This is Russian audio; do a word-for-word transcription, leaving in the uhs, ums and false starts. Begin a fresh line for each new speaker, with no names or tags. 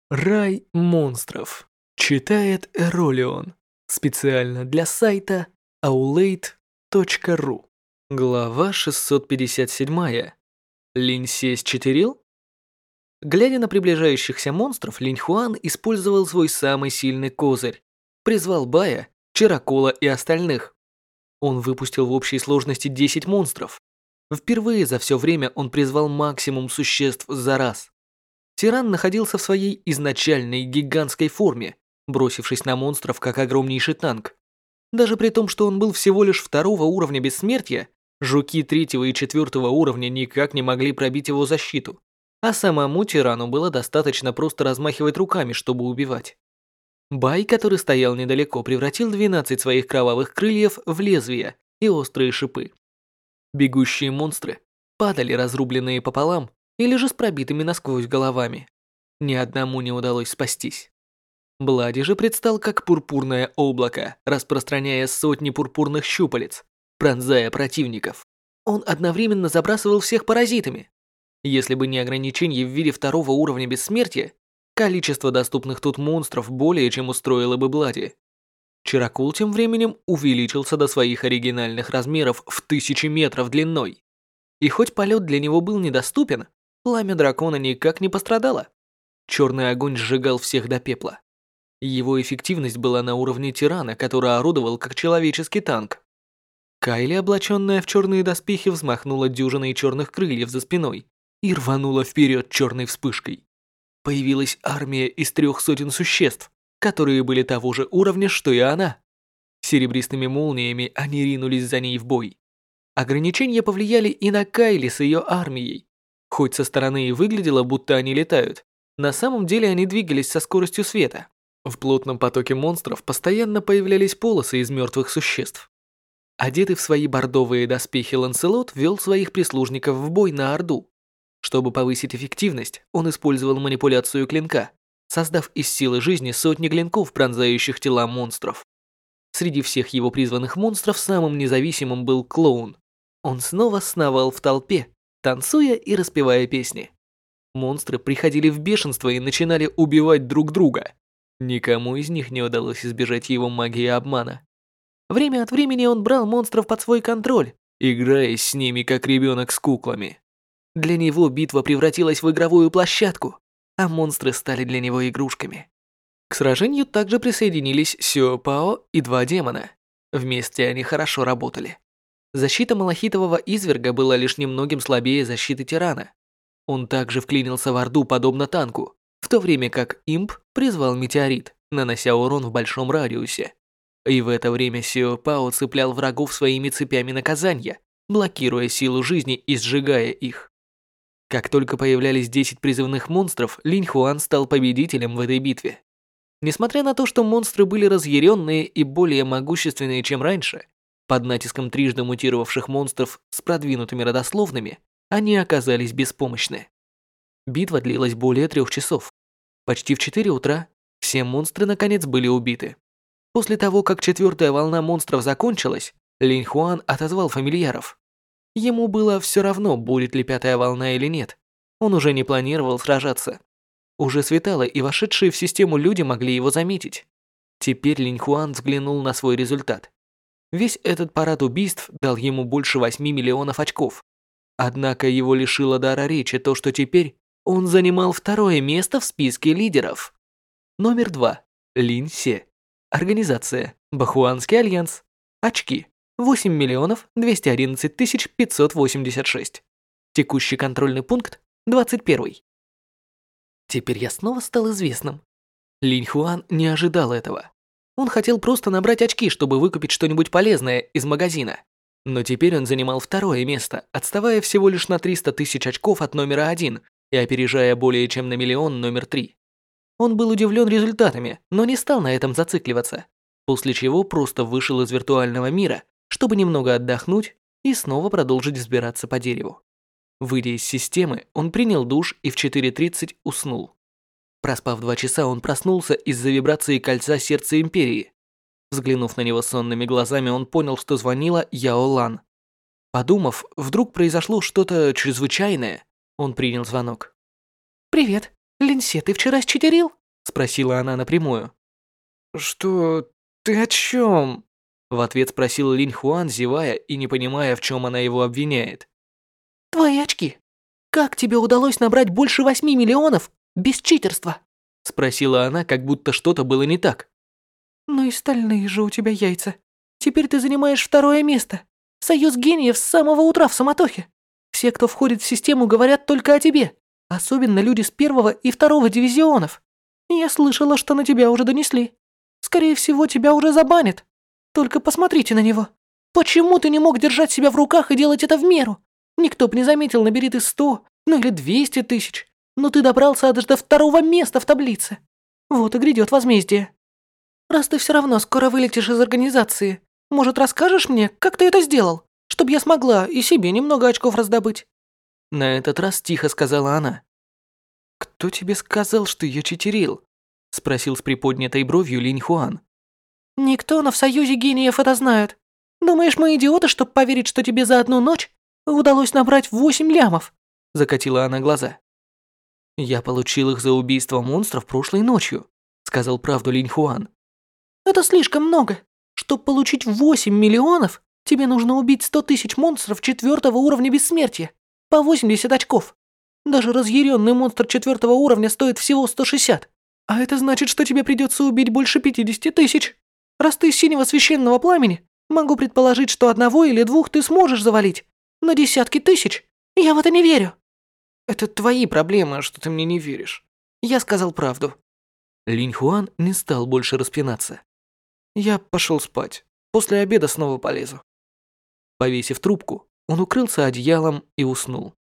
Рай монстров. Читает Эролион. Специально для сайта аулейт точка ру. Глава шестьсот пятьдесят семь. Линьсе счетырил? Глядя на приближающихся монстров, Линь Хуан использовал свой самый сильный козырь. Призвал Бая, Чаракола и остальных. Он выпустил в общей сложности десять монстров. Впервые за все время он призвал максимум существ за раз. Тиран находился в своей изначальной гигантской форме, бросившись на монстров как огромнейший танк. Даже при том, что он был всего лишь второго уровня бессмертия, жуки третьего и четвертого уровня никак не могли пробить его защиту, а самому тирану было достаточно просто размахивать руками, чтобы убивать. Бай, который стоял недалеко, превратил двенадцать своих кровавых крыльев в лезвия и острые шипы. Бегущие монстры падали разрубленные пополам или же с пробитыми насквозь головами. Ни одному не удалось спастись. Блади же предстал как пурпурное облако, распространяя сотни пурпурных щупалец, пронзая противников. Он одновременно забрасывал всех паразитами. Если бы не ограничение в виде второго уровня бессмертия, количество доступных тут монстров более чем устроило бы Блади. Чаракул тем временем увеличился до своих оригинальных размеров в тысячи метров длиной. И хоть полет для него был недоступен, пламя дракона никак не пострадало. Черный огонь сжигал всех до пепла. Его эффективность была на уровне тирана, который орудовал как человеческий танк. Кайли, облаченная в черные доспехи, взмахнула дюжиной черных крыльев за спиной и рванула вперед черной вспышкой. Появилась армия из трех сотен существ, которые были того же уровня, что и она. Серебристыми молниями они ринулись за ней в бой. Ограничения повлияли и на Кайли с ее армией. Хоть со стороны и выглядело, будто они летают, на самом деле они двигались со скоростью света. В плотном потоке монстров постоянно появлялись полосы из мертвых существ. Одетый в свои бордовые доспехи Ланселот вел своих прислужников в бой на Орду. Чтобы повысить эффективность, он использовал манипуляцию клинка, создав из силы жизни сотни клинков, пронзающих тела монстров. Среди всех его призванных монстров самым независимым был Клоун. Он снова сновал в толпе, танцуя и распевая песни. Монстры приходили в бешенство и начинали убивать друг друга. Никому из них не удалось избежать его магии обмана. Время от времени он брал монстров под свой контроль, играя с ними как ребенок с куклами. Для него битва превратилась в игровую площадку, а монстры стали для него игрушками. К сражению также присоединились Сюо Пао и два демона. Вместе они хорошо работали. Защита малахитового изверга была лишь немногим слабее защиты тирана. Он также вклинился в Орду подобно танку, в то время как имп призвал метеорит, нанося урон в большом радиусе. И в это время Сюо Пао цеплял врагов своими цепями наказания, блокируя силу жизни и сжигая их. Как только появлялись десять призывных монстров, Линь Хуан стал победителем в этой битве. Несмотря на то, что монстры были разъяренные и более могущественные, чем раньше, под натиском трижды мутировавших монстров с продвинутыми родословными, они оказались беспомощны. Битва длилась более трех часов. Почти в четыре утра все монстры наконец были убиты. После того, как четвертая волна монстров закончилась, Линь Хуан отозвал фамильяров. Ему было все равно, будет ли пятая волна или нет. Он уже не планировал сражаться. Уже светало, и вошедшие в систему люди могли его заметить. Теперь Линь Хуан взглянул на свой результат. Весь этот парад убийств дал ему больше восьми миллионов очков. Однако его лишило дара речи то, что теперь он занимал второе место в списке лидеров. Номер два. Линь Се. Организация. Бахуанский альянс. Очки. восемь миллионов двести одиннадцать тысяч пятьсот восемьдесят шесть. Текущий контрольный пункт двадцать первый. Теперь я снова стал известным. Линь Хуан не ожидал этого. Он хотел просто набрать очки, чтобы выкупить что-нибудь полезное из магазина. Но теперь он занимал второе место, отставая всего лишь на триста тысяч очков от номера один и опережая более чем на миллион номер три. Он был удивлен результатами, но не стал на этом зацикливаться, после чего просто вышел из виртуального мира, чтобы немного отдохнуть и снова продолжить взбираться по дереву. Выйдя из системы, он принял душ и в четыре тридцать уснул. Проспав два часа, он проснулся из-за вибрации кольца сердца Империи. Взглянув на него сонными глазами, он понял, что звонила Яо Лан. Подумав, вдруг произошло что-то чрезвычайное, он принял звонок. «Привет. Линсе, ты вчера считерил?» Спросила она напрямую. «Что? Ты о чем?» В ответ спросил Линь Хуан, зевая и не понимая, в чем она его обвиняет. «Твои очки. Как тебе удалось набрать больше восьми миллионов без читерства?» Спросила она, как будто что-то было не так. «Ну и стальные же у тебя яйца. Теперь ты занимаешь второе место. Союз гениев с самого утра в суматохе. Все, кто входит в систему, говорят только о тебе. Особенно люди с первого и второго дивизионов. Я слышала, что на тебя уже донесли. Скорее всего, тебя уже забанят. Только посмотрите на него. Почему ты не мог держать себя в руках и делать это в меру? Никто бы не заметил, набери ты сто, ну или двести тысяч. Но ты добрался аж до второго места в таблице. Вот и грядет возмездие. Раз ты все равно скоро вылетишь из организации, может, расскажешь мне, как ты это сделал, чтобы я смогла и себе немного очков раздобыть?» На этот раз тихо сказала она. «Кто тебе сказал, что я читерил?» Спросил с приподнятой бровью Линь Хуан. «Никто, но в Союзе гениев это знают. Думаешь, мы идиоты, чтобы поверить, что тебе за одну ночь удалось набрать восемь лямов?» Закатила она глаза. «Я получил их за убийство монстров прошлой ночью», сказал правду Линь Хуан. «Это слишком много. Чтобы получить восемь миллионов, тебе нужно убить сто тысяч монстров четвертого уровня бессмертия. По восемьдесят очков. Даже разъяренный монстр четвертого уровня стоит всего сто шестьдесят. А это значит, что тебе придется убить больше пятидесяти тысяч. Раз ты из синего священного пламени, могу предположить, что одного или двух ты сможешь завалить. На десятки тысяч. Я в это не верю». «Это твои проблемы, что ты мне не веришь. Я сказал правду». Линь Хуан не стал больше распинаться. «Я пошел спать. После обеда снова полезу». Повесив трубку, он укрылся одеялом и уснул.